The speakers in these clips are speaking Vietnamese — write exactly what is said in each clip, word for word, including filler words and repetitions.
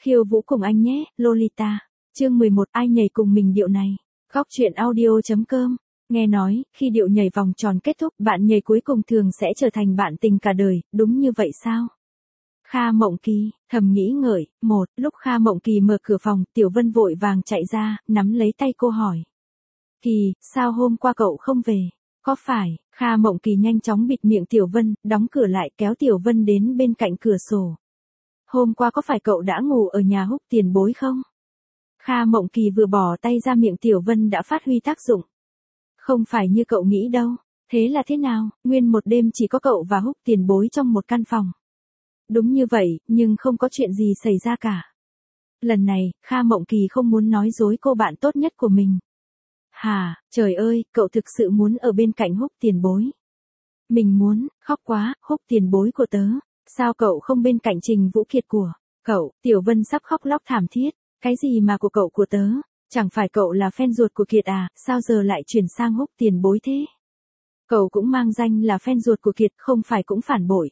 Khiêu vũ cùng anh nhé, Lolita. Chương mười một, ai nhảy cùng mình điệu này. Góc truyện audio chấm com. Nghe nói, khi điệu nhảy vòng tròn kết thúc, bạn nhảy cuối cùng thường sẽ trở thành bạn tình cả đời, đúng như vậy sao? Kha Mộng Kỳ, thầm nghĩ ngợi. Một, lúc Kha Mộng Kỳ mở cửa phòng, Tiểu Vân vội vàng chạy ra, nắm lấy tay cô hỏi. Kỳ, sao hôm qua cậu không về? Có phải? Kha Mộng Kỳ nhanh chóng bịt miệng Tiểu Vân, đóng cửa lại, kéo Tiểu Vân đến bên cạnh cửa sổ. Hôm qua có phải cậu đã ngủ ở nhà Húc tiền bối không? Kha Mộng Kỳ vừa bỏ tay ra, miệng Tiểu Vân đã phát huy tác dụng. Không phải như cậu nghĩ đâu. Thế là thế nào? Nguyên một đêm chỉ có cậu và Húc tiền bối trong một căn phòng. Đúng như vậy, nhưng không có chuyện gì xảy ra cả. Lần này, Kha Mộng Kỳ không muốn nói dối cô bạn tốt nhất của mình. Hà, trời ơi, cậu thực sự muốn ở bên cạnh Húc tiền bối. Mình muốn, khóc quá, Húc tiền bối của tớ. Sao cậu không bên cạnh Trình Vũ Kiệt của cậu? Tiểu Vân sắp khóc lóc thảm thiết. Cái gì mà của cậu của tớ? Chẳng phải cậu là fan ruột của Kiệt à, sao giờ lại chuyển sang Húc tiền bối thế? Cậu cũng mang danh là fan ruột của Kiệt, không phải cũng phản bội.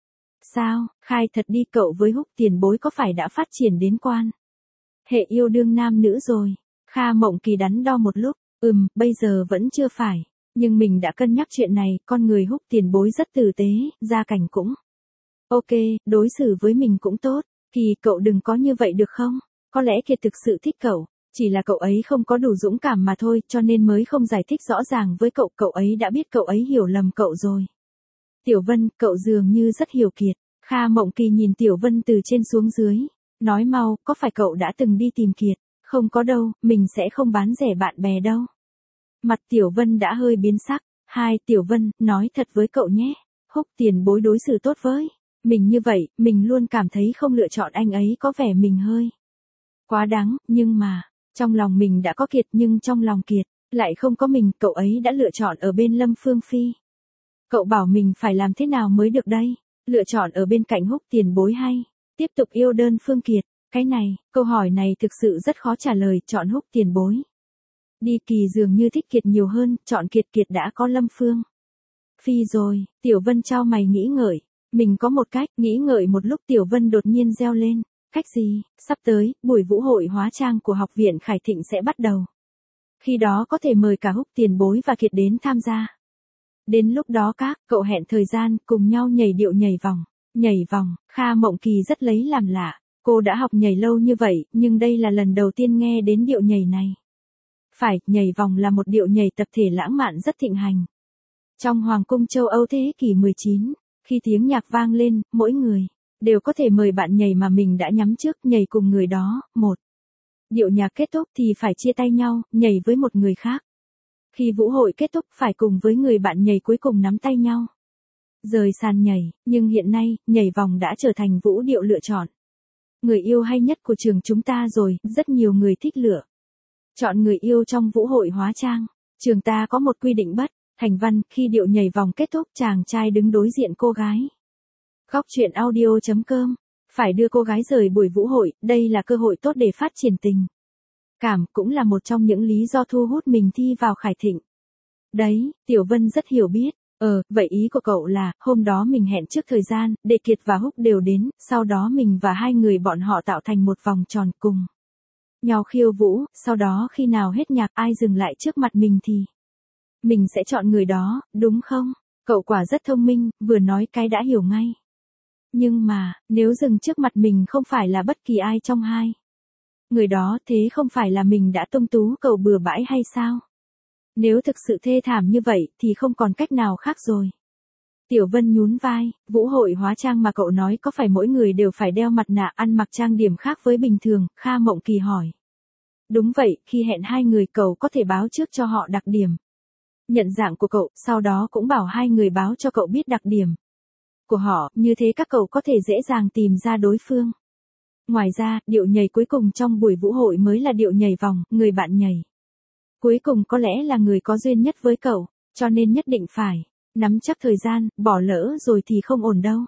Sao, khai thật đi, cậu với Húc tiền bối có phải đã phát triển đến quan hệ yêu đương nam nữ rồi? Kha Mộng Kỳ đắn đo một lúc, ừm, bây giờ vẫn chưa phải. Nhưng mình đã cân nhắc chuyện này, con người Húc tiền bối rất tử tế, gia cảnh cũng ok, đối xử với mình cũng tốt. Kỳ, cậu đừng có như vậy được không? Có lẽ Kiệt thực sự thích cậu, chỉ là cậu ấy không có đủ dũng cảm mà thôi, cho nên mới không giải thích rõ ràng với cậu, cậu ấy đã biết cậu ấy hiểu lầm cậu rồi. Tiểu Vân, cậu dường như rất hiểu Kiệt. Kha Mộng Kỳ nhìn Tiểu Vân từ trên xuống dưới, nói mau, có phải cậu đã từng đi tìm Kiệt? Không có đâu, mình sẽ không bán rẻ bạn bè đâu. Mặt Tiểu Vân đã hơi biến sắc. Hai, Tiểu Vân, nói thật với cậu nhé. Húc tiền bối đối xử tốt với mình như vậy, mình luôn cảm thấy không lựa chọn anh ấy có vẻ mình hơi quá đáng, nhưng mà, trong lòng mình đã có Kiệt, nhưng trong lòng Kiệt lại không có mình, cậu ấy đã lựa chọn ở bên Lâm Phương Phi. Cậu bảo mình phải làm thế nào mới được đây? Lựa chọn ở bên cạnh Húc tiền bối hay tiếp tục yêu đơn phương Kiệt? Cái này, câu hỏi này thực sự rất khó trả lời. Chọn Húc tiền bối đi. Kỳ dường như thích Kiệt nhiều hơn, chọn Kiệt. Kiệt đã có Lâm Phương Phi rồi. Tiểu Vân chau mày nghĩ ngợi. Mình có một cách. Nghĩ ngợi một lúc, Tiểu Vân đột nhiên reo lên. Cách gì? Sắp tới, buổi vũ hội hóa trang của Học viện Khải Thịnh sẽ bắt đầu. Khi đó có thể mời cả Húc tiền bối và Kiệt đến tham gia. Đến lúc đó các cậu hẹn thời gian cùng nhau nhảy điệu nhảy vòng. Nhảy vòng. Kha Mộng Kỳ rất lấy làm lạ. Cô đã học nhảy lâu như vậy, nhưng đây là lần đầu tiên nghe đến điệu nhảy này. Phải, nhảy vòng là một điệu nhảy tập thể lãng mạn rất thịnh hành trong Hoàng cung châu Âu thế kỷ mười chín. Khi tiếng nhạc vang lên, mỗi người đều có thể mời bạn nhảy mà mình đã nhắm trước, nhảy cùng người đó. Một, điệu nhạc kết thúc thì phải chia tay nhau, nhảy với một người khác. Khi vũ hội kết thúc, phải cùng với người bạn nhảy cuối cùng nắm tay nhau rời sàn nhảy. Nhưng hiện nay, nhảy vòng đã trở thành vũ điệu lựa chọn người yêu hay nhất của trường chúng ta rồi. Rất nhiều người thích lựa chọn người yêu trong vũ hội hóa trang. Trường ta có một quy định bất thành văn, khi điệu nhảy vòng kết thúc, chàng trai đứng đối diện cô gái. Góc truyện audio chấm com. Phải đưa cô gái rời buổi vũ hội, đây là cơ hội tốt để phát triển tình cảm, cũng là một trong những lý do thu hút mình thi vào Khải Thịnh. Đấy, Tiểu Vân rất hiểu biết. Ờ, vậy ý của cậu là, hôm đó mình hẹn trước thời gian, để Kiệt và Húc đều đến, sau đó mình và hai người bọn họ tạo thành một vòng tròn cùng nhau khiêu vũ, sau đó khi nào hết nhạc, ai dừng lại trước mặt mình thì mình sẽ chọn người đó, đúng không? Cậu quả rất thông minh, vừa nói cái đã hiểu ngay. Nhưng mà, nếu dừng trước mặt mình không phải là bất kỳ ai trong hai người đó, thế không phải là mình đã tung tú cậu bừa bãi hay sao? Nếu thực sự thê thảm như vậy, thì không còn cách nào khác rồi. Tiểu Vân nhún vai. Vũ hội hóa trang mà cậu nói có phải mỗi người đều phải đeo mặt nạ, ăn mặc trang điểm khác với bình thường? Kha Mộng Kỳ hỏi. Đúng vậy, khi hẹn hai người cậu có thể báo trước cho họ đặc điểm nhận dạng của cậu, sau đó cũng bảo hai người báo cho cậu biết đặc điểm của họ, như thế các cậu có thể dễ dàng tìm ra đối phương. Ngoài ra, điệu nhảy cuối cùng trong buổi vũ hội mới là điệu nhảy vòng, người bạn nhảy cuối cùng có lẽ là người có duyên nhất với cậu, cho nên nhất định phải nắm chắc thời gian, bỏ lỡ rồi thì không ổn đâu.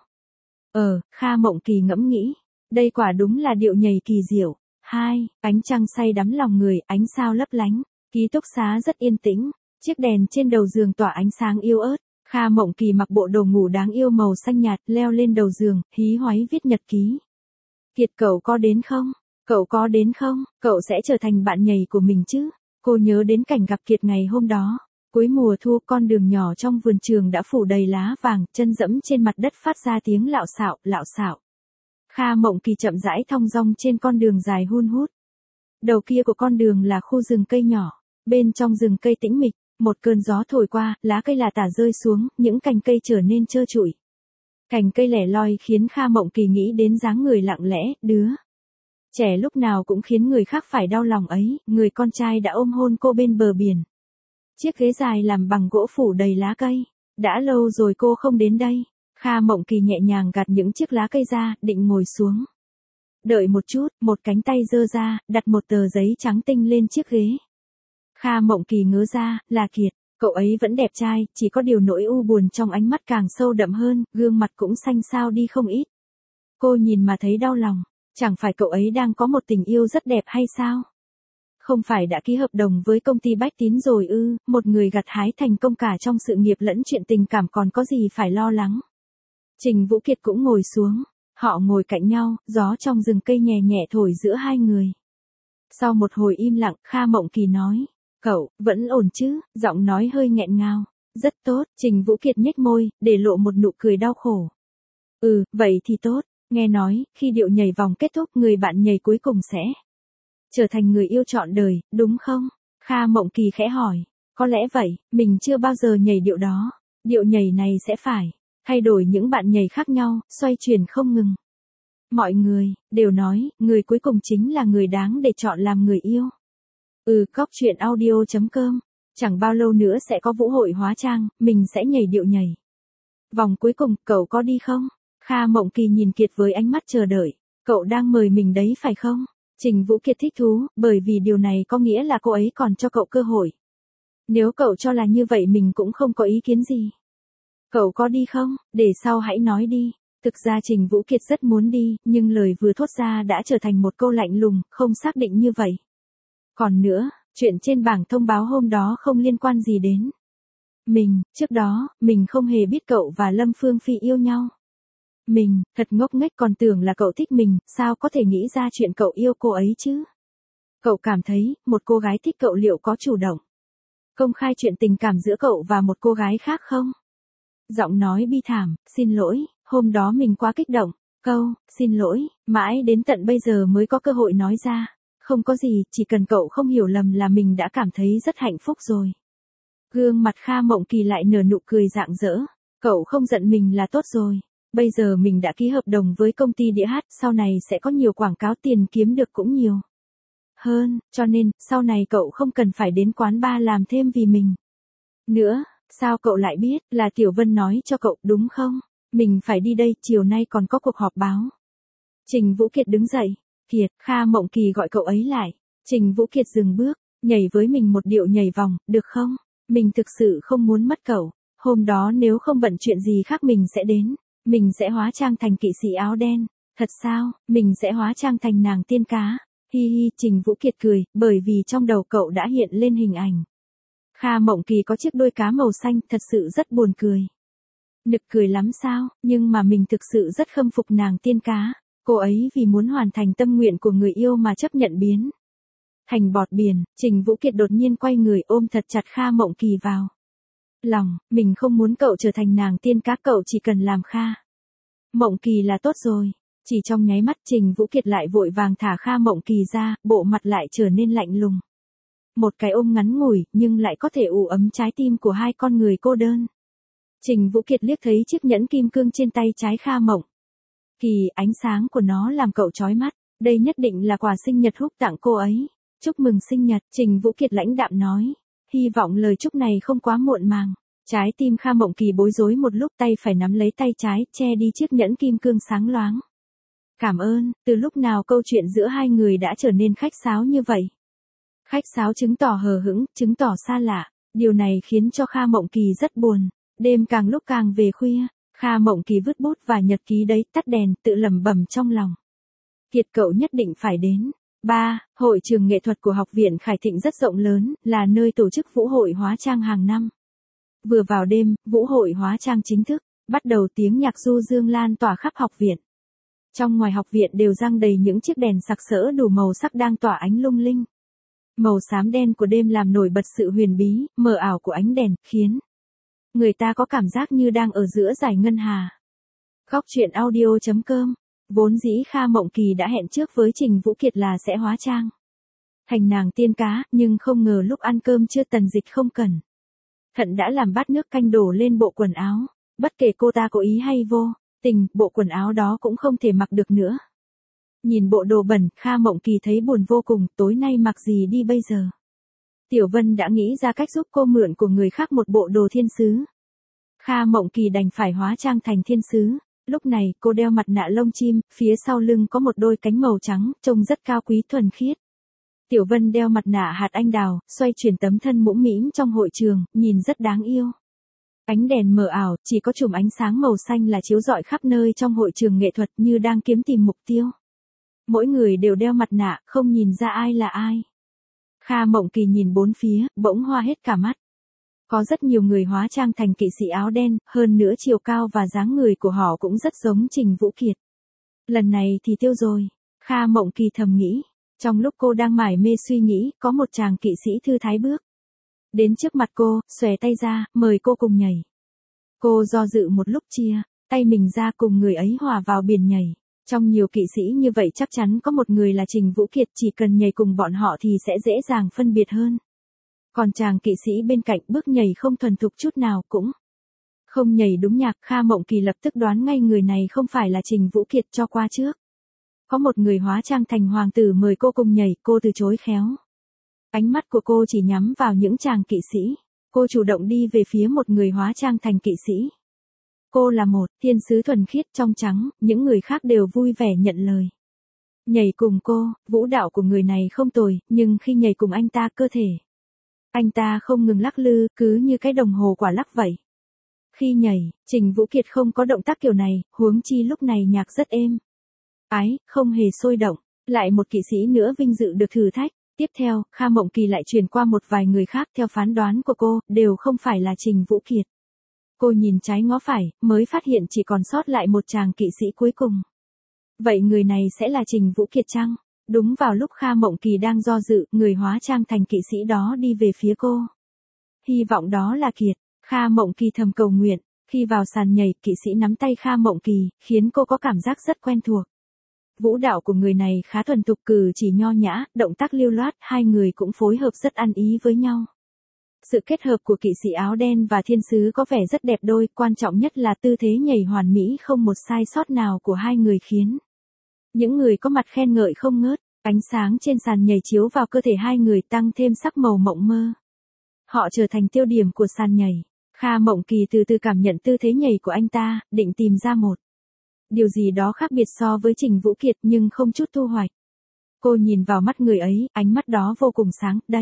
Ờ, Kha Mộng Kỳ ngẫm nghĩ, đây quả đúng là điệu nhảy kỳ diệu. Hai, ánh trăng say đắm lòng người, ánh sao lấp lánh, ký túc xá rất yên tĩnh, chiếc đèn trên đầu giường tỏa ánh sáng yếu ớt. Kha Mộng Kỳ mặc bộ đồ ngủ đáng yêu màu xanh nhạt, leo lên đầu giường, hí hoáy viết nhật ký. Kiệt cậu có đến không? Cậu có đến không? Cậu sẽ trở thành bạn nhảy của mình chứ? Cô nhớ đến cảnh gặp Kiệt ngày hôm đó. Cuối mùa thu con đường nhỏ trong vườn trường đã phủ đầy lá vàng, chân dẫm trên mặt đất phát ra tiếng lạo xạo, lạo xạo. Kha Mộng Kỳ chậm rãi thong dong trên con đường dài hun hút. Đầu kia của con đường là khu rừng cây nhỏ. Bên trong rừng cây tĩnh mịch, một cơn gió thổi qua, lá cây lả tả rơi xuống, những cành cây trở nên trơ trụi. Cành cây lẻ loi khiến Kha Mộng Kỳ nghĩ đến dáng người lặng lẽ, đứa trẻ lúc nào cũng khiến người khác phải đau lòng ấy, người con trai đã ôm hôn cô bên bờ biển. Chiếc ghế dài làm bằng gỗ phủ đầy lá cây. Đã lâu rồi cô không đến đây. Kha Mộng Kỳ nhẹ nhàng gạt những chiếc lá cây ra, định ngồi xuống. Đợi một chút, một cánh tay giơ ra, đặt một tờ giấy trắng tinh lên chiếc ghế. Kha Mộng Kỳ ngớ ra, là Kiệt. Cậu ấy vẫn đẹp trai, chỉ có điều nỗi u buồn trong ánh mắt càng sâu đậm hơn, gương mặt cũng xanh xao đi không ít. Cô nhìn mà thấy đau lòng. Chẳng phải cậu ấy đang có một tình yêu rất đẹp hay sao? Không phải đã ký hợp đồng với công ty Bách Tín rồi ư, một người gặt hái thành công cả trong sự nghiệp lẫn chuyện tình cảm còn có gì phải lo lắng. Trình Vũ Kiệt cũng ngồi xuống. Họ ngồi cạnh nhau, gió trong rừng cây nhẹ nhẹ thổi giữa hai người. Sau một hồi im lặng, Kha Mộng Kỳ nói. Cậu, vẫn ổn chứ, giọng nói hơi nghẹn ngào. Rất tốt, Trình Vũ Kiệt nhếch môi, để lộ một nụ cười đau khổ. Ừ, vậy thì tốt, nghe nói, khi điệu nhảy vòng kết thúc người bạn nhảy cuối cùng sẽ trở thành người yêu trọn đời, đúng không? Kha Mộng Kỳ khẽ hỏi. Có lẽ vậy, mình chưa bao giờ nhảy điệu đó. Điệu nhảy này sẽ phải thay đổi những bạn nhảy khác nhau, xoay chuyển không ngừng. Mọi người đều nói, người cuối cùng chính là người đáng để chọn làm người yêu. Ừ, cóc truyện audio chấm com. Chẳng bao lâu nữa sẽ có vũ hội hóa trang, mình sẽ nhảy điệu nhảy vòng cuối cùng, cậu có đi không? Kha Mộng Kỳ nhìn Kiệt với ánh mắt chờ đợi. Cậu đang mời mình đấy phải không? Trình Vũ Kiệt thích thú, bởi vì điều này có nghĩa là cô ấy còn cho cậu cơ hội. Nếu cậu cho là như vậy mình cũng không có ý kiến gì. Cậu có đi không? Để sau hãy nói đi. Thực ra Trình Vũ Kiệt rất muốn đi, nhưng lời vừa thốt ra đã trở thành một câu lạnh lùng, không xác định như vậy. Còn nữa, chuyện trên bảng thông báo hôm đó không liên quan gì đến mình, trước đó, mình không hề biết cậu và Lâm Phương Phi yêu nhau. Mình, thật ngốc nghếch còn tưởng là cậu thích mình, sao có thể nghĩ ra chuyện cậu yêu cô ấy chứ? Cậu cảm thấy, một cô gái thích cậu liệu có chủ động công khai chuyện tình cảm giữa cậu và một cô gái khác không? Giọng nói bi thảm, xin lỗi, hôm đó mình quá kích động. Câu, xin lỗi, mãi đến tận bây giờ mới có cơ hội nói ra. Không có gì, chỉ cần cậu không hiểu lầm là mình đã cảm thấy rất hạnh phúc rồi. Gương mặt Kha Mộng Kỳ lại nở nụ cười rạng rỡ. Cậu không giận mình là tốt rồi. Bây giờ mình đã ký hợp đồng với công ty đĩa hát, sau này sẽ có nhiều quảng cáo, tiền kiếm được cũng nhiều hơn, cho nên, sau này cậu không cần phải đến quán bar làm thêm vì mình nữa. Sao cậu lại biết, là Tiểu Vân nói cho cậu, đúng không? Mình phải đi đây, chiều nay còn có cuộc họp báo. Trình Vũ Kiệt đứng dậy. Kiệt, Kha Mộng Kỳ gọi cậu ấy lại. Trình Vũ Kiệt dừng bước, nhảy với mình một điệu nhảy vòng, được không? Mình thực sự không muốn mất cậu. Hôm đó nếu không bận chuyện gì khác mình sẽ đến. Mình sẽ hóa trang thành kỵ sĩ áo đen. Thật sao, mình sẽ hóa trang thành nàng tiên cá. Hi hi, Trình Vũ Kiệt cười, bởi vì trong đầu cậu đã hiện lên hình ảnh. Kha Mộng Kỳ có chiếc đuôi cá màu xanh, thật sự rất buồn cười. Nực cười lắm sao, nhưng mà mình thực sự rất khâm phục nàng tiên cá. Cô ấy vì muốn hoàn thành tâm nguyện của người yêu mà chấp nhận biến thành bọt biển. Trình Vũ Kiệt đột nhiên quay người ôm thật chặt Kha Mộng Kỳ vào lòng. Mình không muốn cậu trở thành nàng tiên cá, cậu chỉ cần làm Kha Mộng Kỳ là tốt rồi. Chỉ trong nháy mắt Trình Vũ Kiệt lại vội vàng thả Kha Mộng Kỳ ra, bộ mặt lại trở nên lạnh lùng. Một cái ôm ngắn ngủi, nhưng lại có thể ủ ấm trái tim của hai con người cô đơn. Trình Vũ Kiệt liếc thấy chiếc nhẫn kim cương trên tay trái Kha Mộng Kỳ, ánh sáng của nó làm cậu chói mắt. Đây nhất định là quà sinh nhật Húc tặng cô ấy. Chúc mừng sinh nhật, Trình Vũ Kiệt lãnh đạm nói. Hy vọng lời chúc này không quá muộn màng. Trái tim Kha Mộng Kỳ bối rối một lúc, tay phải nắm lấy tay trái, che đi chiếc nhẫn kim cương sáng loáng. Cảm ơn, từ lúc nào câu chuyện giữa hai người đã trở nên khách sáo như vậy? Khách sáo chứng tỏ hờ hững, chứng tỏ xa lạ. Điều này khiến cho Kha Mộng Kỳ rất buồn. Đêm càng lúc càng về khuya, Kha Mộng Kỳ vứt bút và nhật ký đấy, tắt đèn, tự lẩm bẩm trong lòng. Kiệt cậu nhất định phải đến. ba. Hội trường nghệ thuật của Học viện Khải Thịnh rất rộng lớn, là nơi tổ chức vũ hội hóa trang hàng năm. Vừa vào đêm, vũ hội hóa trang chính thức bắt đầu, tiếng nhạc du dương lan tỏa khắp học viện. Trong ngoài học viện đều răng đầy những chiếc đèn sặc sỡ đủ màu sắc đang tỏa ánh lung linh. Màu xám đen của đêm làm nổi bật sự huyền bí, mờ ảo của ánh đèn, khiến người ta có cảm giác như đang ở giữa dải ngân hà. Góc truyện audio chấm com. Vốn dĩ Kha Mộng Kỳ đã hẹn trước với Trình Vũ Kiệt là sẽ hóa trang thành nàng tiên cá, nhưng không ngờ lúc ăn cơm trưa Tần Dịch không cẩn thận đã làm bát nước canh đổ lên bộ quần áo. Bất kể cô ta có ý hay vô tình, bộ quần áo đó cũng không thể mặc được nữa. Nhìn bộ đồ bẩn, Kha Mộng Kỳ thấy buồn vô cùng, tối nay mặc gì đi bây giờ? Tiểu Vân đã nghĩ ra cách giúp cô mượn của người khác một bộ đồ thiên sứ. Kha Mộng Kỳ đành phải hóa trang thành thiên sứ. Lúc này, cô đeo mặt nạ lông chim, phía sau lưng có một đôi cánh màu trắng, trông rất cao quý thuần khiết. Tiểu Vân đeo mặt nạ hạt anh đào, xoay chuyển tấm thân mũm mĩm trong hội trường, nhìn rất đáng yêu. Ánh đèn mờ ảo, chỉ có chùm ánh sáng màu xanh là chiếu rọi khắp nơi trong hội trường nghệ thuật như đang kiếm tìm mục tiêu. Mỗi người đều đeo mặt nạ, không nhìn ra ai là ai. Kha Mộng Kỳ nhìn bốn phía, bỗng hoa hết cả mắt. Có rất nhiều người hóa trang thành kỵ sĩ áo đen, hơn nữa chiều cao và dáng người của họ cũng rất giống Trình Vũ Kiệt. Lần này thì tiêu rồi, Kha Mộng Kỳ thầm nghĩ. Trong lúc cô đang mải mê suy nghĩ, có một chàng kỵ sĩ thư thái bước đến trước mặt cô, xòe tay ra, mời cô cùng nhảy. Cô do dự một lúc chia tay mình ra cùng người ấy hòa vào biển nhảy. Trong nhiều kỵ sĩ như vậy chắc chắn có một người là Trình Vũ Kiệt, chỉ cần nhảy cùng bọn họ thì sẽ dễ dàng phân biệt hơn. Còn chàng kỵ sĩ bên cạnh bước nhảy không thuần thục chút nào, cũng không nhảy đúng nhạc. Kha Mộng Kỳ lập tức đoán ngay người này không phải là Trình Vũ Kiệt cho qua trước. Có một người hóa trang thành hoàng tử mời cô cùng nhảy, cô từ chối khéo. Ánh mắt của cô chỉ nhắm vào những chàng kỵ sĩ. Cô chủ động đi về phía một người hóa trang thành kỵ sĩ. Cô là một thiên sứ thuần khiết trong trắng, những người khác đều vui vẻ nhận lời. Nhảy cùng cô, vũ đạo của người này không tồi, nhưng khi nhảy cùng anh ta cơ thể anh ta không ngừng lắc lư, cứ như cái đồng hồ quả lắc vậy. Khi nhảy, Trình Vũ Kiệt không có động tác kiểu này, huống chi lúc này nhạc rất êm ái, không hề sôi động. Lại một kỵ sĩ nữa vinh dự được thử thách. Tiếp theo, Kha Mộng Kỳ lại truyền qua một vài người khác, theo phán đoán của cô, đều không phải là Trình Vũ Kiệt. Cô nhìn trái ngó phải, mới phát hiện chỉ còn sót lại một chàng kỵ sĩ cuối cùng. Vậy người này sẽ là Trình Vũ Kiệt chăng? Đúng vào lúc Kha Mộng Kỳ đang do dự, người hóa trang thành kỵ sĩ đó đi về phía cô. Hy vọng đó là Kiệt. Kha Mộng Kỳ thầm cầu nguyện. Khi vào sàn nhảy, kỵ sĩ nắm tay Kha Mộng Kỳ, khiến cô có cảm giác rất quen thuộc. Vũ đạo của người này khá thuần thục, cử chỉ nho nhã, động tác lưu loát, hai người cũng phối hợp rất ăn ý với nhau. Sự kết hợp của kỵ sĩ áo đen và thiên sứ có vẻ rất đẹp đôi, quan trọng nhất là tư thế nhảy hoàn mỹ không một sai sót nào của hai người khiến những người có mặt khen ngợi không ngớt. Ánh sáng trên sàn nhảy chiếu vào cơ thể hai người tăng thêm sắc màu mộng mơ. Họ trở thành tiêu điểm của sàn nhảy. Kha Mộng Kỳ từ từ cảm nhận tư thế nhảy của anh ta, định tìm ra một điều gì đó khác biệt so với Trình Vũ Kiệt nhưng không chút thu hoạch. Cô nhìn vào mắt người ấy, ánh mắt đó vô cùng sáng, đây.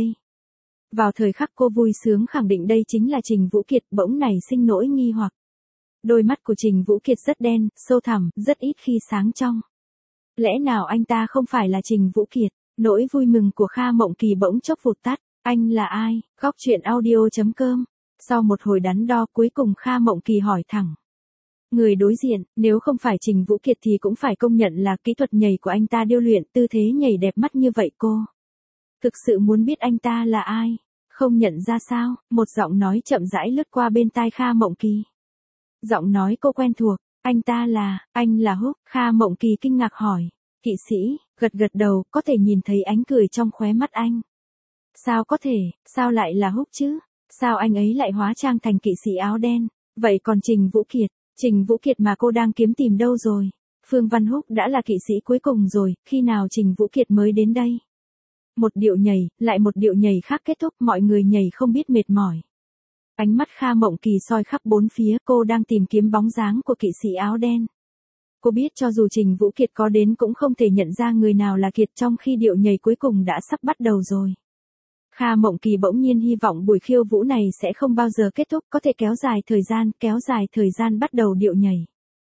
Vào thời khắc cô vui sướng khẳng định đây chính là Trình Vũ Kiệt, bỗng nảy sinh nỗi nghi hoặc. Đôi mắt của Trình Vũ Kiệt rất đen, sâu thẳm, rất ít khi sáng trong. Lẽ nào anh ta không phải là Trình Vũ Kiệt? Nỗi vui mừng của Kha Mộng Kỳ bỗng chốc vụt tắt. Anh là ai? Góc truyện audio chấm com. Sau một hồi đắn đo, cuối cùng Kha Mộng Kỳ hỏi thẳng người đối diện, nếu không phải Trình Vũ Kiệt thì cũng phải công nhận là kỹ thuật nhảy của anh ta điêu luyện, tư thế nhảy đẹp mắt như vậy. Cô thực sự muốn biết anh ta là ai? Không nhận ra sao? Một giọng nói chậm rãi lướt qua bên tai Kha Mộng Kỳ. Giọng nói cô quen thuộc. Anh ta là, anh là Húc. Kha Mộng Kỳ kinh ngạc hỏi. Kỵ sĩ, gật gật đầu, có thể nhìn thấy ánh cười trong khóe mắt anh. Sao có thể, sao lại là Húc chứ? Sao anh ấy lại hóa trang thành kỵ sĩ áo đen? Vậy còn Trình Vũ Kiệt, Trình Vũ Kiệt mà cô đang kiếm tìm đâu rồi? Phương Văn Húc đã là kỵ sĩ cuối cùng rồi, khi nào Trình Vũ Kiệt mới đến đây? Một điệu nhảy, lại một điệu nhảy khác kết thúc, mọi người nhảy không biết mệt mỏi. Ánh mắt Kha Mộng Kỳ soi khắp bốn phía, cô đang tìm kiếm bóng dáng của kỵ sĩ áo đen. Cô biết cho dù Trình Vũ Kiệt có đến cũng không thể nhận ra người nào là Kiệt, trong khi điệu nhảy cuối cùng đã sắp bắt đầu rồi. Kha Mộng Kỳ bỗng nhiên hy vọng buổi khiêu vũ này sẽ không bao giờ kết thúc, có thể kéo dài thời gian, kéo dài thời gian bắt đầu điệu nhảy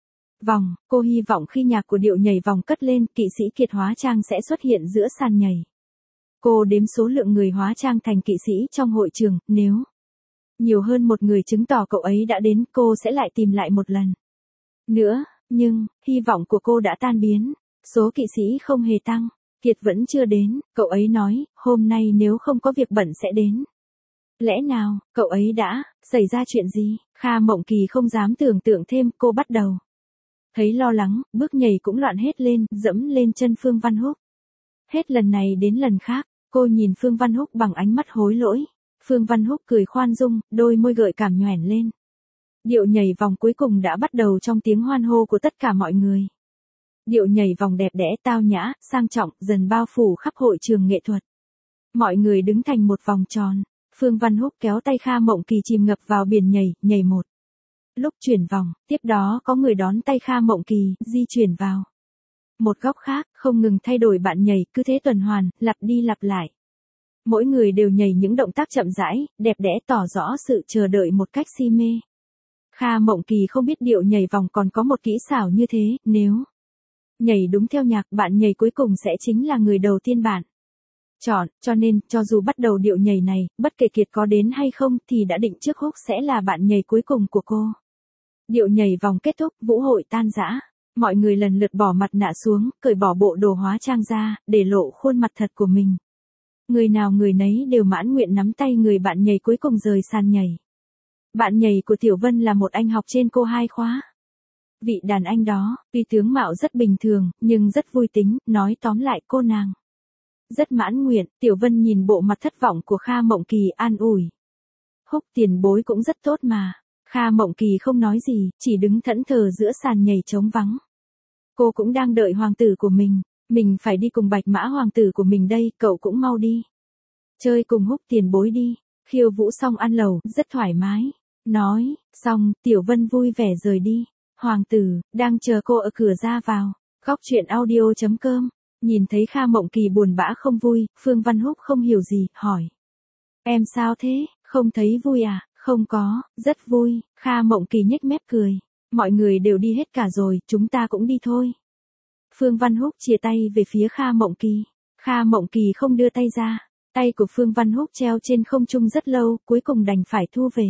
vòng. Cô hy vọng khi nhạc của điệu nhảy vòng cất lên, kỵ sĩ Kiệt hóa trang sẽ xuất hiện giữa sàn nhảy. Cô đếm số lượng người hóa trang thành kỵ sĩ trong hội trường, nếu nhiều hơn một người chứng tỏ cậu ấy đã đến, cô sẽ lại tìm lại một lần nữa. Nhưng, hy vọng của cô đã tan biến. Số kỵ sĩ không hề tăng. Kiệt vẫn chưa đến, cậu ấy nói, hôm nay nếu không có việc bận sẽ đến. Lẽ nào, cậu ấy đã, xảy ra chuyện gì? Kha Mộng Kỳ không dám tưởng tượng thêm, cô bắt đầu. Thấy lo lắng, bước nhảy cũng loạn hết lên, dẫm lên chân Phương Văn Húc. Hết lần này đến lần khác, cô nhìn Phương Văn Húc bằng ánh mắt hối lỗi. Phương Văn Húc cười khoan dung, đôi môi gợi cảm nhoẻn lên. Điệu nhảy vòng cuối cùng đã bắt đầu trong tiếng hoan hô của tất cả mọi người. Điệu nhảy vòng đẹp đẽ tao nhã, sang trọng, dần bao phủ khắp hội trường nghệ thuật. Mọi người đứng thành một vòng tròn. Phương Văn Húc kéo tay Kha Mộng Kỳ chìm ngập vào biển nhảy, nhảy một. Lúc chuyển vòng, tiếp đó có người đón tay Kha Mộng Kỳ, di chuyển vào. Một góc khác, không ngừng thay đổi bạn nhảy, cứ thế tuần hoàn, lặp đi lặp lại. Mỗi người đều nhảy những động tác chậm rãi, đẹp đẽ tỏ rõ sự chờ đợi một cách si mê. Kha Mộng Kỳ không biết điệu nhảy vòng còn có một kỹ xảo như thế, nếu nhảy đúng theo nhạc, bạn nhảy cuối cùng sẽ chính là người đầu tiên bạn chọn, cho nên, cho dù bắt đầu điệu nhảy này, bất kể Kiệt có đến hay không, thì đã định trước Húc sẽ là bạn nhảy cuối cùng của cô. Điệu nhảy vòng kết thúc, vũ hội tan rã. Mọi người lần lượt bỏ mặt nạ xuống, cởi bỏ bộ đồ hóa trang ra, để lộ khuôn mặt thật của mình. Người nào người nấy đều mãn nguyện nắm tay người bạn nhảy cuối cùng rời sàn nhảy. Bạn nhảy của Tiểu Vân là một anh học trên cô hai khóa. Vị đàn anh đó, tuy tướng mạo rất bình thường, nhưng rất vui tính, nói tóm lại cô nàng rất mãn nguyện. Tiểu Vân nhìn bộ mặt thất vọng của Kha Mộng Kỳ an ủi. Húc tiền bối cũng rất tốt mà. Kha Mộng Kỳ không nói gì, chỉ đứng thẫn thờ giữa sàn nhảy trống vắng. Cô cũng đang đợi hoàng tử của mình. Mình phải đi cùng Bạch Mã hoàng tử của mình đây, cậu cũng mau đi. Chơi cùng Húc tiền bối đi. Khiêu vũ xong ăn lẩu, rất thoải mái. Nói, xong, Tiểu Vân vui vẻ rời đi. Hoàng tử, đang chờ cô ở cửa ra vào. Góc truyện audio chấm com. Nhìn thấy Kha Mộng Kỳ buồn bã không vui, Phương Văn Húc không hiểu gì, hỏi. Em sao thế, không thấy vui à? Không có, rất vui. Kha Mộng Kỳ nhếch mép cười. Mọi người đều đi hết cả rồi, chúng ta cũng đi thôi. Phương Văn Húc chìa tay về phía Kha Mộng Kỳ. Kha Mộng Kỳ không đưa tay ra. Tay của Phương Văn Húc treo trên không trung rất lâu, cuối cùng đành phải thu về.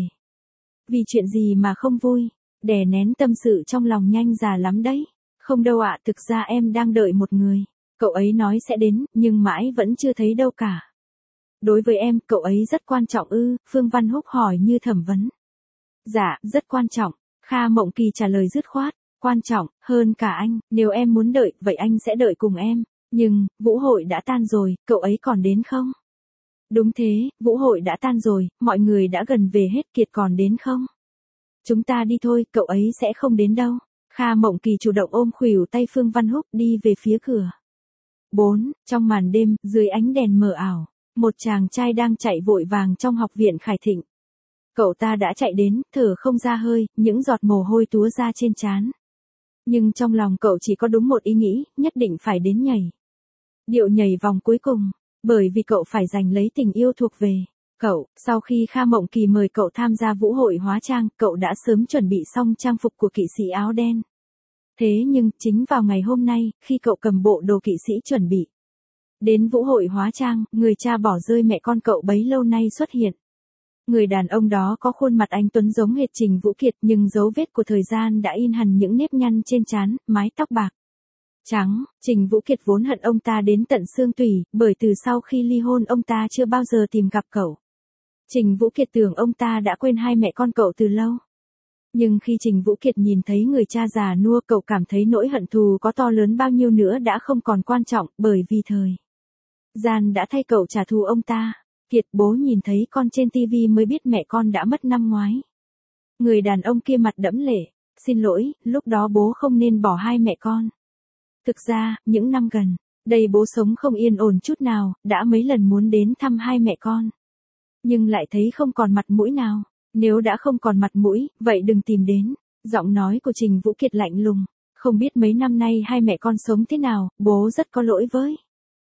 Vì chuyện gì mà không vui? Đè nén tâm sự trong lòng nhanh già lắm đấy. Không đâu ạ, thực ra em đang đợi một người. Cậu ấy nói sẽ đến, nhưng mãi vẫn chưa thấy đâu cả. Đối với em, cậu ấy rất quan trọng ư? Phương Văn Húc hỏi như thẩm vấn. Dạ, rất quan trọng. Kha Mộng Kỳ trả lời dứt khoát. Quan trọng, hơn cả anh, nếu em muốn đợi, vậy anh sẽ đợi cùng em. Nhưng, vũ hội đã tan rồi, cậu ấy còn đến không? Đúng thế, vũ hội đã tan rồi, mọi người đã gần về hết, Kiệt còn đến không? Chúng ta đi thôi, cậu ấy sẽ không đến đâu. Kha Mộng Kỳ chủ động ôm khuỷu tay Phương Văn Húc đi về phía cửa. bốn. Trong màn đêm, dưới ánh đèn mờ ảo, một chàng trai đang chạy vội vàng trong học viện Khải Thịnh. Cậu ta đã chạy đến, thở không ra hơi, những giọt mồ hôi túa ra trên trán. Nhưng trong lòng cậu chỉ có đúng một ý nghĩ, nhất định phải đến nhảy. Điệu nhảy vòng cuối cùng, bởi vì cậu phải giành lấy tình yêu thuộc về cậu. Sau khi Kha Mộng Kỳ mời cậu tham gia vũ hội hóa trang, cậu đã sớm chuẩn bị xong trang phục của kỵ sĩ áo đen. Thế nhưng, chính vào ngày hôm nay, khi cậu cầm bộ đồ kỵ sĩ chuẩn bị đến vũ hội hóa trang, người cha bỏ rơi mẹ con cậu bấy lâu nay xuất hiện. Người đàn ông đó có khuôn mặt anh tuấn giống hệt Trình Vũ Kiệt, nhưng dấu vết của thời gian đã in hằn những nếp nhăn trên trán, mái tóc bạc trắng. Trình Vũ Kiệt vốn hận ông ta đến tận xương tủy, bởi từ sau khi ly hôn ông ta chưa bao giờ tìm gặp cậu. Trình Vũ Kiệt tưởng ông ta đã quên hai mẹ con cậu từ lâu. Nhưng khi Trình Vũ Kiệt nhìn thấy người cha già nua, cậu cảm thấy nỗi hận thù có to lớn bao nhiêu nữa đã không còn quan trọng, bởi vì thời gian đã thay cậu trả thù ông ta. Kiệt, bố nhìn thấy con trên tivi mới biết mẹ con đã mất năm ngoái. Người đàn ông kia mặt đẫm lệ. Xin lỗi, lúc đó bố không nên bỏ hai mẹ con. Thực ra, những năm gần đây bố sống không yên ổn chút nào, đã mấy lần muốn đến thăm hai mẹ con. Nhưng lại thấy không còn mặt mũi nào. Nếu đã không còn mặt mũi, vậy đừng tìm đến. Giọng nói của Trình Vũ Kiệt lạnh lùng. Không biết mấy năm nay hai mẹ con sống thế nào, bố rất có lỗi với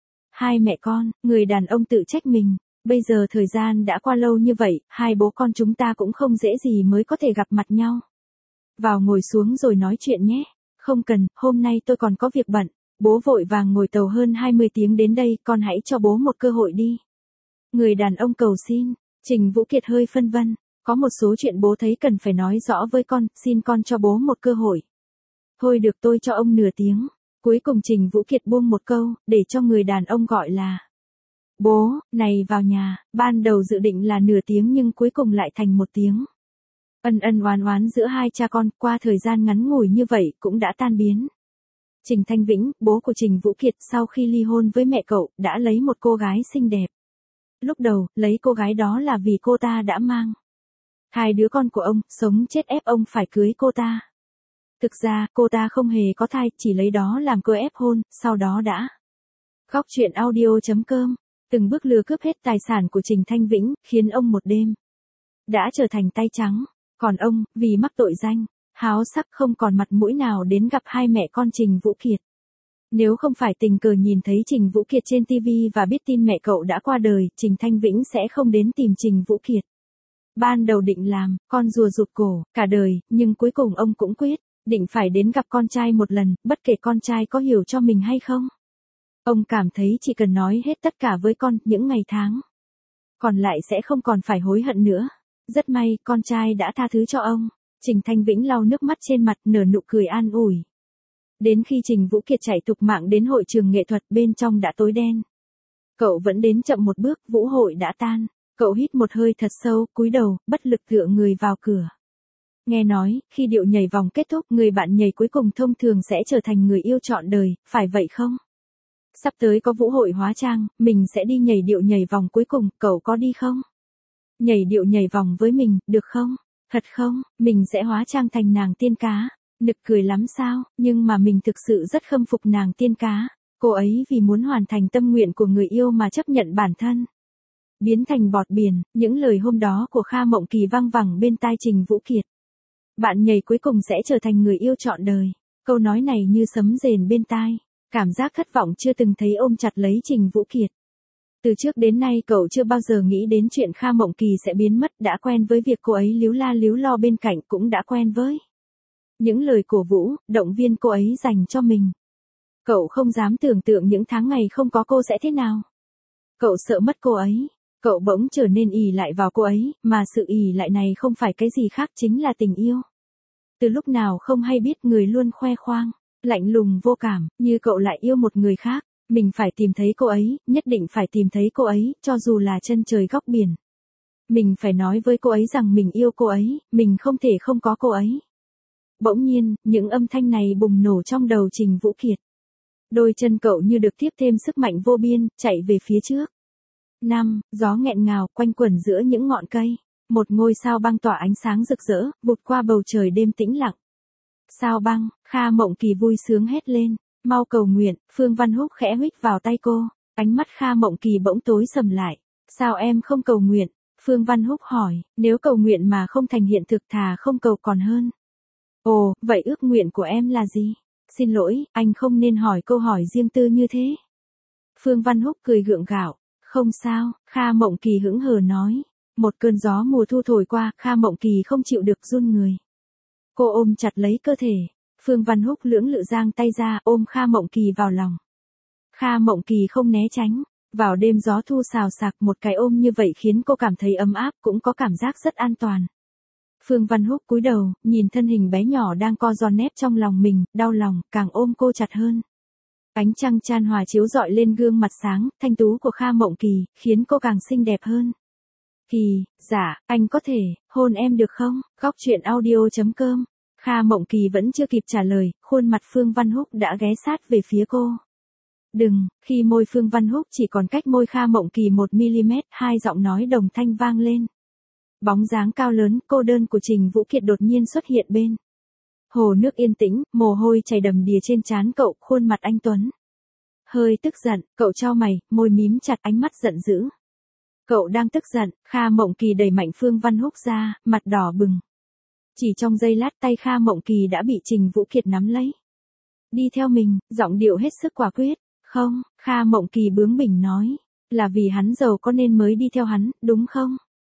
hai mẹ con. Người đàn ông tự trách mình. Bây giờ thời gian đã qua lâu như vậy, hai bố con chúng ta cũng không dễ gì mới có thể gặp mặt nhau. Vào ngồi xuống rồi nói chuyện nhé. Không cần, hôm nay tôi còn có việc bận. Bố vội vàng ngồi tàu hơn hai mươi tiếng đến đây, con hãy cho bố một cơ hội đi. Người đàn ông cầu xin. Trình Vũ Kiệt hơi phân vân. Có một số chuyện bố thấy cần phải nói rõ với con, xin con cho bố một cơ hội. Thôi được tôi cho ông nửa tiếng. Cuối cùng Trình Vũ Kiệt buông một câu, để cho người đàn ông gọi là bố, này vào nhà, ban đầu dự định là nửa tiếng nhưng cuối cùng lại thành một tiếng. Ân ân oán oán giữa hai cha con qua thời gian ngắn ngủi như vậy cũng đã tan biến. Trình Thanh Vĩnh, bố của Trình Vũ Kiệt sau khi ly hôn với mẹ cậu, đã lấy một cô gái xinh đẹp. Lúc đầu, lấy cô gái đó là vì cô ta đã mang hai đứa con của ông, sống chết ép ông phải cưới cô ta. Thực ra, cô ta không hề có thai, chỉ lấy đó làm cơ ép hôn, sau đó đã. Góc truyện audio chấm com, từng bước lừa cướp hết tài sản của Trình Thanh Vĩnh, khiến ông một đêm đã trở thành tay trắng. Còn ông, vì mắc tội danh háo sắc không còn mặt mũi nào đến gặp hai mẹ con Trình Vũ Kiệt. Nếu không phải tình cờ nhìn thấy Trình Vũ Kiệt trên ti vi và biết tin mẹ cậu đã qua đời, Trình Thanh Vĩnh sẽ không đến tìm Trình Vũ Kiệt. Ban đầu định làm con rùa rụt cổ cả đời, nhưng cuối cùng ông cũng quyết định phải đến gặp con trai một lần, bất kể con trai có hiểu cho mình hay không. Ông cảm thấy chỉ cần nói hết tất cả với con, những ngày tháng còn lại sẽ không còn phải hối hận nữa. Rất may, con trai đã tha thứ cho ông. Trình Thanh Vĩnh lau nước mắt trên mặt, nở nụ cười an ủi. Đến khi Trình Vũ Kiệt chạy thục mạng đến hội trường nghệ thuật, bên trong đã tối đen. Cậu vẫn đến chậm một bước, vũ hội đã tan. Cậu hít một hơi thật sâu, cúi đầu, bất lực tựa người vào cửa. Nghe nói, khi điệu nhảy vòng kết thúc, người bạn nhảy cuối cùng thông thường sẽ trở thành người yêu trọn đời, phải vậy không? Sắp tới có vũ hội hóa trang, mình sẽ đi nhảy điệu nhảy vòng cuối cùng, cậu có đi không? Nhảy điệu nhảy vòng với mình, được không? Thật không, mình sẽ hóa trang thành nàng tiên cá. Nực cười lắm sao, nhưng mà mình thực sự rất khâm phục nàng tiên cá. Cô ấy vì muốn hoàn thành tâm nguyện của người yêu mà chấp nhận bản thân biến thành bọt biển. Những lời hôm đó của Kha Mộng Kỳ vang vẳng bên tai Trình Vũ Kiệt. Bạn nhảy cuối cùng sẽ trở thành người yêu trọn đời. Câu nói này như sấm rền bên tai. Cảm giác thất vọng chưa từng thấy ôm chặt lấy Trình Vũ Kiệt. Từ trước đến nay cậu chưa bao giờ nghĩ đến chuyện Kha Mộng Kỳ sẽ biến mất, đã quen với việc cô ấy líu la líu lo bên cạnh, cũng đã quen với những lời cổ vũ, động viên cô ấy dành cho mình. Cậu không dám tưởng tượng những tháng ngày không có cô sẽ thế nào. Cậu sợ mất cô ấy. Cậu bỗng trở nên ỷ lại vào cô ấy, mà sự ỷ lại này không phải cái gì khác chính là tình yêu. Từ lúc nào không hay biết người luôn khoe khoang, lạnh lùng vô cảm, như cậu lại yêu một người khác. Mình phải tìm thấy cô ấy, nhất định phải tìm thấy cô ấy, cho dù là chân trời góc biển. Mình phải nói với cô ấy rằng mình yêu cô ấy, mình không thể không có cô ấy. Bỗng nhiên, những âm thanh này bùng nổ trong đầu Trình Vũ Kiệt. Đôi chân cậu như được tiếp thêm sức mạnh vô biên, chạy về phía trước. Năm, gió nghẹn ngào, quanh quẩn giữa những ngọn cây. Một ngôi sao băng tỏa ánh sáng rực rỡ, vụt qua bầu trời đêm tĩnh lặng. Sao băng, Kha Mộng Kỳ vui sướng hét lên. Mau cầu nguyện, Phương Văn Húc khẽ huých vào tay cô. Ánh mắt Kha Mộng Kỳ bỗng tối sầm lại. Sao em không cầu nguyện? Phương Văn Húc hỏi, nếu cầu nguyện mà không thành hiện thực thà không cầu còn hơn. Ồ, vậy ước nguyện của em là gì? Xin lỗi, anh không nên hỏi câu hỏi riêng tư như thế. Phương Văn Húc cười gượng gạo. Không sao, Kha Mộng Kỳ hững hờ nói. Một cơn gió mùa thu thổi qua, Kha Mộng Kỳ không chịu được run người. Cô ôm chặt lấy cơ thể. Phương Văn Húc lưỡng lự giang tay ra, ôm Kha Mộng Kỳ vào lòng. Kha Mộng Kỳ không né tránh. Vào đêm gió thu xào xạc, một cái ôm như vậy khiến cô cảm thấy ấm áp, cũng có cảm giác rất an toàn. Phương Văn Húc cúi đầu, nhìn thân hình bé nhỏ đang co giò nép trong lòng mình, đau lòng, càng ôm cô chặt hơn. Ánh trăng chan hòa chiếu rọi lên gương mặt sáng, thanh tú của Kha Mộng Kỳ, khiến cô càng xinh đẹp hơn. Kỳ, dạ, anh có thể hôn em được không? Góc truyện audio chấm com. Kha Mộng Kỳ vẫn chưa kịp trả lời, khuôn mặt Phương Văn Húc đã ghé sát về phía cô. Đừng, khi môi Phương Văn Húc chỉ còn cách môi Kha Mộng Kỳ một mi-li-mét, hai giọng nói đồng thanh vang lên. Bóng dáng cao lớn, cô đơn của Trình Vũ Kiệt đột nhiên xuất hiện bên hồ nước yên tĩnh, mồ hôi chảy đầm đìa trên trán cậu, khuôn mặt anh tuấn hơi tức giận, cậu chau mày, môi mím chặt, ánh mắt giận dữ. Cậu đang tức giận. Kha Mộng Kỳ đẩy mạnh Phương Văn Húc ra, mặt đỏ bừng. Chỉ trong giây lát tay Kha Mộng Kỳ đã bị Trình Vũ Kiệt nắm lấy. Đi theo mình, giọng điệu hết sức quả quyết. Không, Kha Mộng Kỳ bướng bỉnh nói. Là vì hắn giàu có nên mới đi theo hắn, đúng không?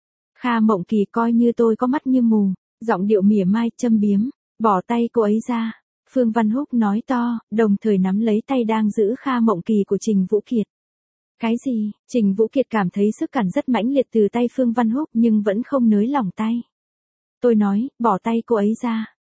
Kha Mộng Kỳ coi như tôi có mắt như mù. Giọng điệu mỉa mai, châm biếm. Bỏ tay cô ấy ra. Phương Văn Húc nói to, đồng thời nắm lấy tay đang giữ Kha Mộng Kỳ của Trình Vũ Kiệt. Cái gì? Trình Vũ Kiệt cảm thấy sức cản rất mãnh liệt từ tay Phương Văn Húc nhưng vẫn không nới lỏng tay. Tôi nói, bỏ tay cô ấy ra.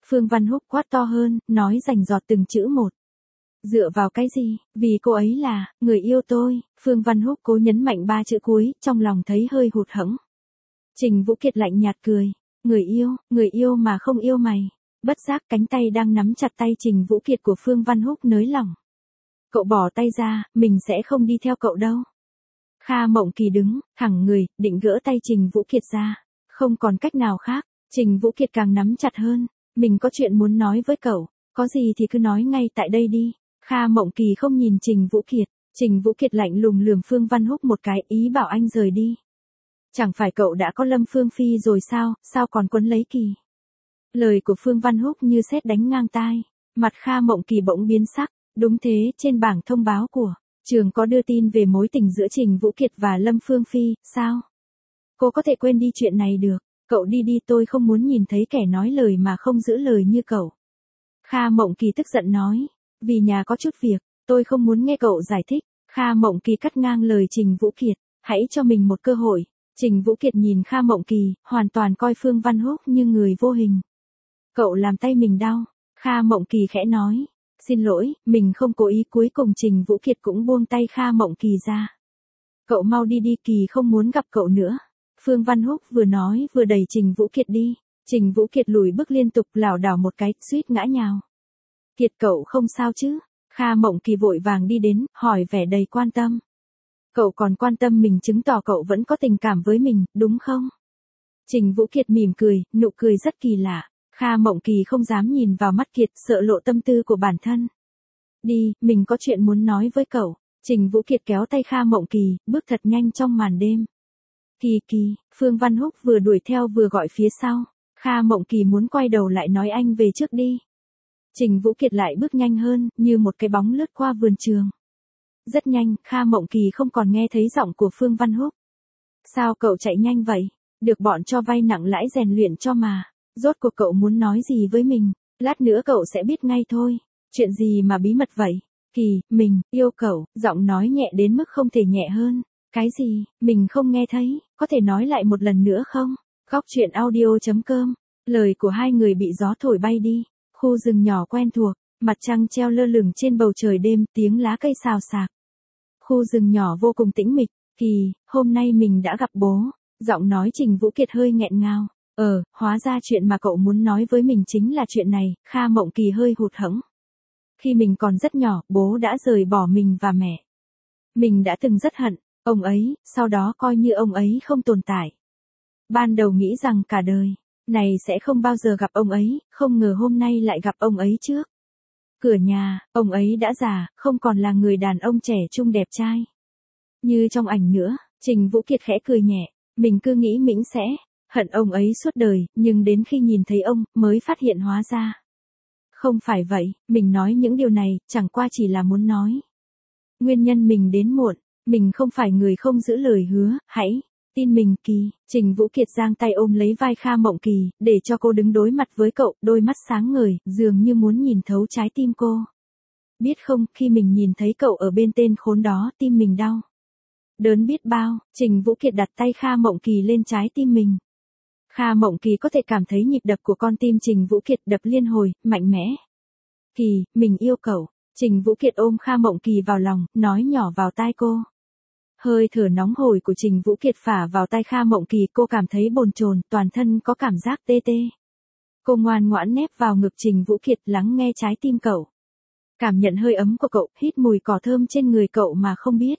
Phương Văn Húc quát to hơn, nói rành rọt từng chữ một. Dựa vào cái gì, vì cô ấy là, người yêu tôi, Phương Văn Húc cố nhấn mạnh ba chữ cuối, trong lòng thấy hơi hụt hẫng. Trình Vũ Kiệt lạnh nhạt cười, người yêu, người yêu mà không yêu mày. Bất giác cánh tay đang nắm chặt tay Trình Vũ Kiệt của Phương Văn Húc nới lỏng. Cậu bỏ tay ra, mình sẽ không đi theo cậu đâu. Kha Mộng Kỳ đứng, thẳng người, định gỡ tay Trình Vũ Kiệt ra. Không còn cách nào khác, Trình Vũ Kiệt càng nắm chặt hơn. Mình có chuyện muốn nói với cậu, có gì thì cứ nói ngay tại đây đi. Kha Mộng Kỳ không nhìn Trình Vũ Kiệt, Trình Vũ Kiệt lạnh lùng lườm Phương Văn Húc một cái, ý bảo anh rời đi. Chẳng phải cậu đã có Lâm Phương Phi rồi sao, sao còn quấn lấy Kỳ. Lời của Phương Văn Húc như sét đánh ngang tai, mặt Kha Mộng Kỳ bỗng biến sắc, đúng thế, trên bảng thông báo của trường có đưa tin về mối tình giữa Trình Vũ Kiệt và Lâm Phương Phi, sao? Cô có thể quên đi chuyện này được, cậu đi đi, tôi không muốn nhìn thấy kẻ nói lời mà không giữ lời như cậu. Kha Mộng Kỳ tức giận nói, vì nhà có chút việc, tôi không muốn nghe cậu giải thích. Kha Mộng Kỳ cắt ngang lời Trình Vũ Kiệt, hãy cho mình một cơ hội. Trình Vũ Kiệt nhìn Kha Mộng Kỳ, hoàn toàn coi Phương Văn Húc như người vô hình. Cậu làm tay mình đau. Kha Mộng Kỳ khẽ nói, xin lỗi, mình không cố ý. Cuối cùng Trình Vũ Kiệt cũng buông tay Kha Mộng Kỳ ra. Cậu mau đi đi, Kỳ không muốn gặp cậu nữa. Phương Văn Húc vừa nói vừa đẩy Trình Vũ Kiệt đi. Trình Vũ Kiệt lùi bước liên tục, lảo đảo một cái, suýt ngã nhào. Kiệt cậu không sao chứ? Kha Mộng Kỳ vội vàng đi đến, hỏi vẻ đầy quan tâm. Cậu còn quan tâm mình chứng tỏ cậu vẫn có tình cảm với mình, đúng không? Trình Vũ Kiệt mỉm cười, nụ cười rất kỳ lạ. Kha Mộng Kỳ không dám nhìn vào mắt Kiệt, sợ lộ tâm tư của bản thân. Đi, mình có chuyện muốn nói với cậu. Trình Vũ Kiệt kéo tay Kha Mộng Kỳ, bước thật nhanh trong màn đêm. Kỳ Kỳ, Phương Văn Húc vừa đuổi theo vừa gọi phía sau. Kha Mộng Kỳ muốn quay đầu lại nói anh về trước đi. Trình Vũ Kiệt lại bước nhanh hơn, như một cái bóng lướt qua vườn trường. Rất nhanh, Kha Mộng Kỳ không còn nghe thấy giọng của Phương Văn Húc. Sao cậu chạy nhanh vậy? Được bọn cho vay nặng lãi rèn luyện cho mà. Rốt cuộc cậu muốn nói gì với mình? Lát nữa cậu sẽ biết ngay thôi. Chuyện gì mà bí mật vậy? Kỳ, mình, yêu cậu. Giọng nói nhẹ đến mức không thể nhẹ hơn. Cái gì, mình không nghe thấy, có thể nói lại một lần nữa không? Góc truyện audio chấm com. Lời của hai người bị gió thổi bay đi. Khu rừng nhỏ quen thuộc, mặt trăng treo lơ lửng trên bầu trời đêm, tiếng lá cây xào xạc. Khu rừng nhỏ vô cùng tĩnh mịch. Kỳ, hôm nay mình đã gặp bố. Giọng nói Trình Vũ Kiệt hơi nghẹn ngào. Ờ, hóa ra chuyện mà cậu muốn nói với mình chính là chuyện này. Kha Mộng Kỳ hơi hụt hẫng. Khi mình còn rất nhỏ, bố đã rời bỏ mình và mẹ. Mình đã từng rất hận ông ấy, sau đó coi như ông ấy không tồn tại. Ban đầu nghĩ rằng cả đời này sẽ không bao giờ gặp ông ấy, không ngờ hôm nay lại gặp ông ấy trước. Cửa nhà, ông ấy đã già, không còn là người đàn ông trẻ trung đẹp trai. Như trong ảnh nữa, Trình Vũ Kiệt khẽ cười nhẹ, mình cứ nghĩ mình sẽ hận ông ấy suốt đời, nhưng đến khi nhìn thấy ông, mới phát hiện hóa ra. Không phải vậy, mình nói những điều này, chẳng qua chỉ là muốn nói. Nguyên nhân mình đến muộn, mình không phải người không giữ lời hứa, hãy tin mình. Kỳ. Trình Vũ Kiệt giang tay ôm lấy vai Kha Mộng Kỳ, để cho cô đứng đối mặt với cậu, đôi mắt sáng ngời, dường như muốn nhìn thấu trái tim cô. Biết không, khi mình nhìn thấy cậu ở bên tên khốn đó, tim mình đau. Đớn biết bao. Trình Vũ Kiệt đặt tay Kha Mộng Kỳ lên trái tim mình. Kha Mộng Kỳ có thể cảm thấy nhịp đập của con tim Trình Vũ Kiệt đập liên hồi, mạnh mẽ. Kỳ, mình yêu cậu. Trình Vũ Kiệt ôm Kha Mộng Kỳ vào lòng, nói nhỏ vào tai cô. Hơi thở nóng hổi của Trình Vũ Kiệt phả vào tai Kha Mộng Kỳ, cô cảm thấy bồn chồn, toàn thân có cảm giác tê tê. Cô ngoan ngoãn nép vào ngực Trình Vũ Kiệt, lắng nghe trái tim cậu. Cảm nhận hơi ấm của cậu, hít mùi cỏ thơm trên người cậu mà không biết.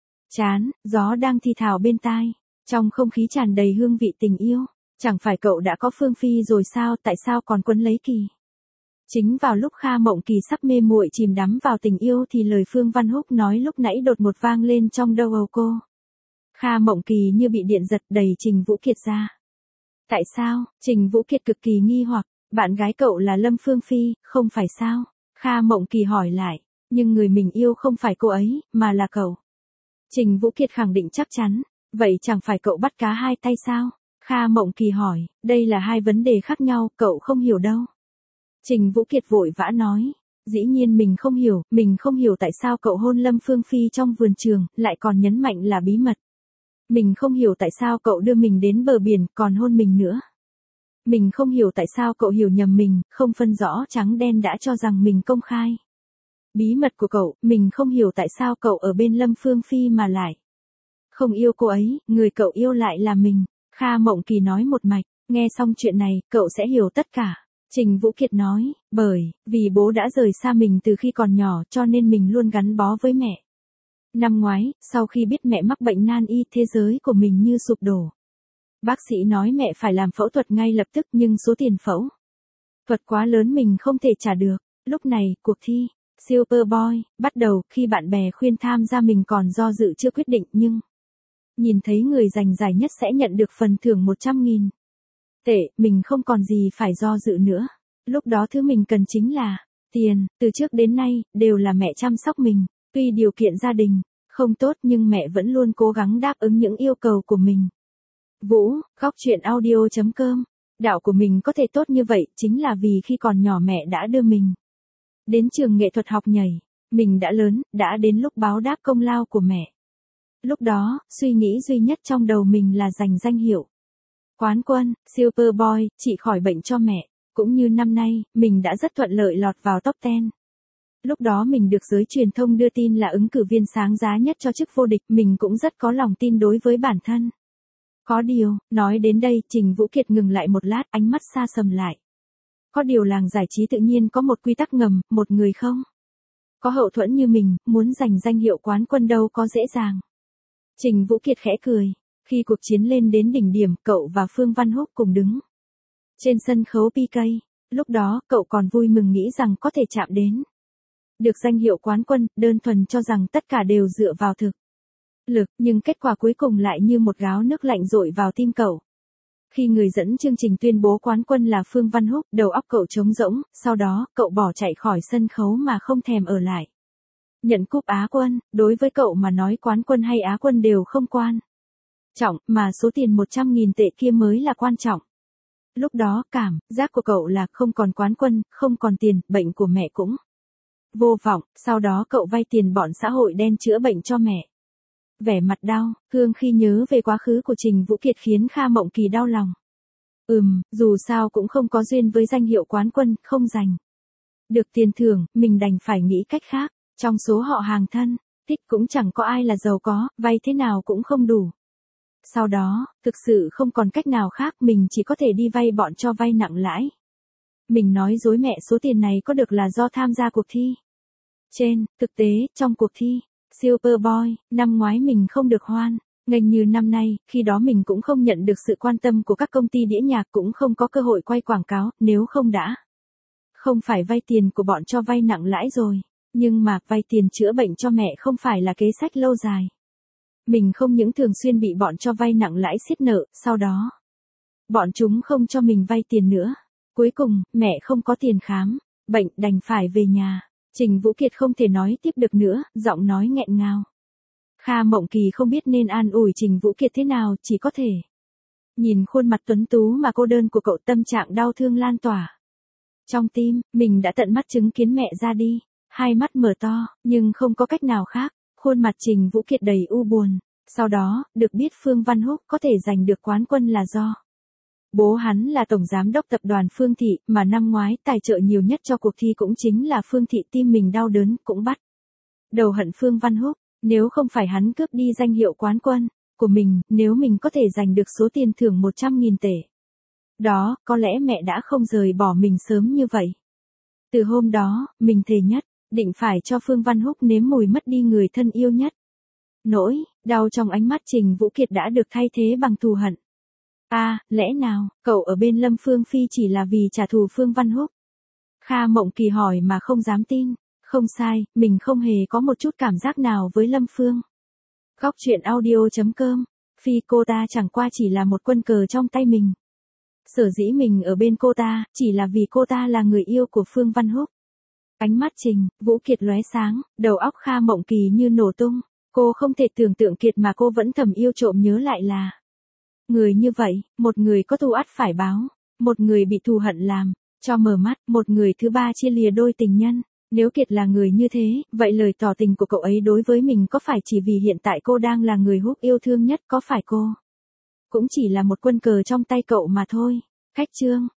Chán, gió đang thì thào bên tai. Trong không khí tràn đầy hương vị tình yêu. Chẳng phải cậu đã có Phương Phi rồi sao, tại sao còn quấn lấy Kỳ? Chính vào lúc Kha Mộng Kỳ sắp mê muội chìm đắm vào tình yêu thì lời Phương Văn Húc nói lúc nãy đột ngột vang lên trong đầu óc cô. Kha Mộng Kỳ như bị điện giật, đẩy Trình Vũ Kiệt ra. Tại sao? Trình Vũ Kiệt cực kỳ nghi hoặc, bạn gái cậu là Lâm Phương Phi, không phải sao? Kha Mộng Kỳ hỏi lại, nhưng người mình yêu không phải cô ấy, mà là cậu. Trình Vũ Kiệt khẳng định chắc chắn, vậy chẳng phải cậu bắt cá hai tay sao? Kha Mộng Kỳ hỏi, đây là hai vấn đề khác nhau, cậu không hiểu đâu. Trình Vũ Kiệt vội vã nói, dĩ nhiên mình không hiểu, mình không hiểu tại sao cậu hôn Lâm Phương Phi trong vườn trường, lại còn nhấn mạnh là bí mật. Mình không hiểu tại sao cậu đưa mình đến bờ biển, còn hôn mình nữa. Mình không hiểu tại sao cậu hiểu nhầm mình, không phân rõ trắng đen đã cho rằng mình công khai bí mật của cậu, mình không hiểu tại sao cậu ở bên Lâm Phương Phi mà lại không yêu cô ấy, người cậu yêu lại là mình. Kha Mộng Kỳ nói một mạch, nghe xong chuyện này, cậu sẽ hiểu tất cả. Trình Vũ Kiệt nói, bởi, vì bố đã rời xa mình từ khi còn nhỏ cho nên mình luôn gắn bó với mẹ. Năm ngoái, sau khi biết mẹ mắc bệnh nan y, thế giới của mình như sụp đổ. Bác sĩ nói mẹ phải làm phẫu thuật ngay lập tức nhưng số tiền phẫu thuật quá lớn mình không thể trả được. Lúc này, cuộc thi Superboy bắt đầu, khi bạn bè khuyên tham gia mình còn do dự chưa quyết định nhưng nhìn thấy người giành giải nhất sẽ nhận được phần thưởng một trăm nghìn tệ, mình không còn gì phải do dự nữa. Lúc đó thứ mình cần chính là tiền, từ trước đến nay, đều là mẹ chăm sóc mình. Tuy điều kiện gia đình không tốt nhưng mẹ vẫn luôn cố gắng đáp ứng những yêu cầu của mình. Vũ, góc truyện audio chấm com. Đạo của mình có thể tốt như vậy chính là vì khi còn nhỏ mẹ đã đưa mình đến trường nghệ thuật học nhảy. Mình đã lớn, đã đến lúc báo đáp công lao của mẹ. Lúc đó, suy nghĩ duy nhất trong đầu mình là giành danh hiệu quán quân, Superboy, trị khỏi bệnh cho mẹ. Cũng như năm nay, mình đã rất thuận lợi lọt vào top mười. Lúc đó mình được giới truyền thông đưa tin là ứng cử viên sáng giá nhất cho chức vô địch, mình cũng rất có lòng tin đối với bản thân. Có điều, nói đến đây, Trình Vũ Kiệt ngừng lại một lát, ánh mắt xa sầm lại. Có điều làng giải trí tự nhiên có một quy tắc ngầm, một người không có hậu thuẫn như mình, muốn giành danh hiệu quán quân đâu có dễ dàng. Trình Vũ Kiệt khẽ cười. Khi cuộc chiến lên đến đỉnh điểm, cậu và Phương Văn Húc cùng đứng trên sân khấu pê ca. Lúc đó, cậu còn vui mừng nghĩ rằng có thể chạm đến được danh hiệu quán quân, đơn thuần cho rằng tất cả đều dựa vào thực lực, nhưng kết quả cuối cùng lại như một gáo nước lạnh dội vào tim cậu. Khi người dẫn chương trình tuyên bố quán quân là Phương Văn Húc, đầu óc cậu trống rỗng, sau đó, cậu bỏ chạy khỏi sân khấu mà không thèm ở lại nhận cúp Á quân. Đối với cậu mà nói quán quân hay Á quân đều không quan trọng, mà số tiền một trăm nghìn tệ kia mới là quan trọng. Lúc đó, cảm giác của cậu là không còn quán quân, không còn tiền, bệnh của mẹ cũng vô vọng. Sau đó cậu vay tiền bọn xã hội đen chữa bệnh cho mẹ. Vẻ mặt đau, thương khi nhớ về quá khứ của Trình Vũ Kiệt khiến Kha Mộng Kỳ đau lòng. Ừm, dù sao cũng không có duyên với danh hiệu quán quân, không giành được tiền thưởng, mình đành phải nghĩ cách khác. Trong số họ hàng thân, thích cũng chẳng có ai là giàu có, vay thế nào cũng không đủ. Sau đó, thực sự không còn cách nào khác, mình chỉ có thể đi vay bọn cho vay nặng lãi. Mình nói dối mẹ số tiền này có được là do tham gia cuộc thi. Trên, thực tế, trong cuộc thi Superboy, năm ngoái mình không được hoan nghênh như năm nay, khi đó mình cũng không nhận được sự quan tâm của các công ty đĩa nhạc, cũng không có cơ hội quay quảng cáo, nếu không đã không phải vay tiền của bọn cho vay nặng lãi rồi. Nhưng mà, vay tiền chữa bệnh cho mẹ không phải là kế sách lâu dài. Mình không những thường xuyên bị bọn cho vay nặng lãi xiết nợ, sau đó bọn chúng không cho mình vay tiền nữa. Cuối cùng, mẹ không có tiền khám bệnh, đành phải về nhà. Trình Vũ Kiệt không thể nói tiếp được nữa, giọng nói nghẹn ngào. Kha Mộng Kỳ không biết nên an ủi Trình Vũ Kiệt thế nào, chỉ có thể nhìn khuôn mặt tuấn tú mà cô đơn của cậu, tâm trạng đau thương lan tỏa trong tim. Mình đã tận mắt chứng kiến mẹ ra đi, hai mắt mở to, nhưng không có cách nào khác. Khuôn mặt Trình Vũ Kiệt đầy u buồn. Sau đó, được biết Phương Văn Húc có thể giành được quán quân là do bố hắn là tổng giám đốc tập đoàn Phương Thị, mà năm ngoái tài trợ nhiều nhất cho cuộc thi cũng chính là Phương Thị. Tim mình đau đớn, cũng bắt đầu hận Phương Văn Húc. Nếu không phải hắn cướp đi danh hiệu quán quân của mình, nếu mình có thể giành được số tiền thưởng một trăm nghìn tệ đó, có lẽ mẹ đã không rời bỏ mình sớm như vậy. Từ hôm đó, mình thề nhất định phải cho Phương Văn Húc nếm mùi mất đi người thân yêu nhất. Nỗi đau trong ánh mắt Trình Vũ Kiệt đã được thay thế bằng thù hận. À, lẽ nào, cậu ở bên Lâm Phương Phi chỉ là vì trả thù Phương Văn Húc? Kha Mộng Kỳ hỏi mà không dám tin. Không sai, mình không hề có một chút cảm giác nào với Lâm Phương. Góc truyện audio chấm com. Phi cô ta chẳng qua chỉ là một quân cờ trong tay mình. Sở dĩ mình ở bên cô ta, chỉ là vì cô ta là người yêu của Phương Văn Húc. Ánh mắt Trình Vũ Kiệt lóe sáng, đầu óc Kha Mộng Kỳ như nổ tung. Cô không thể tưởng tượng Kiệt mà cô vẫn thầm yêu trộm nhớ lại là người như vậy, một người có thù ắt phải báo, một người bị thù hận làm cho mờ mắt, một người thứ ba chia lìa đôi tình nhân. Nếu Kiệt là người như thế, vậy lời tỏ tình của cậu ấy đối với mình có phải chỉ vì hiện tại cô đang là người Húc yêu thương nhất, có phải cô cũng chỉ là một quân cờ trong tay cậu mà thôi? Khách trương.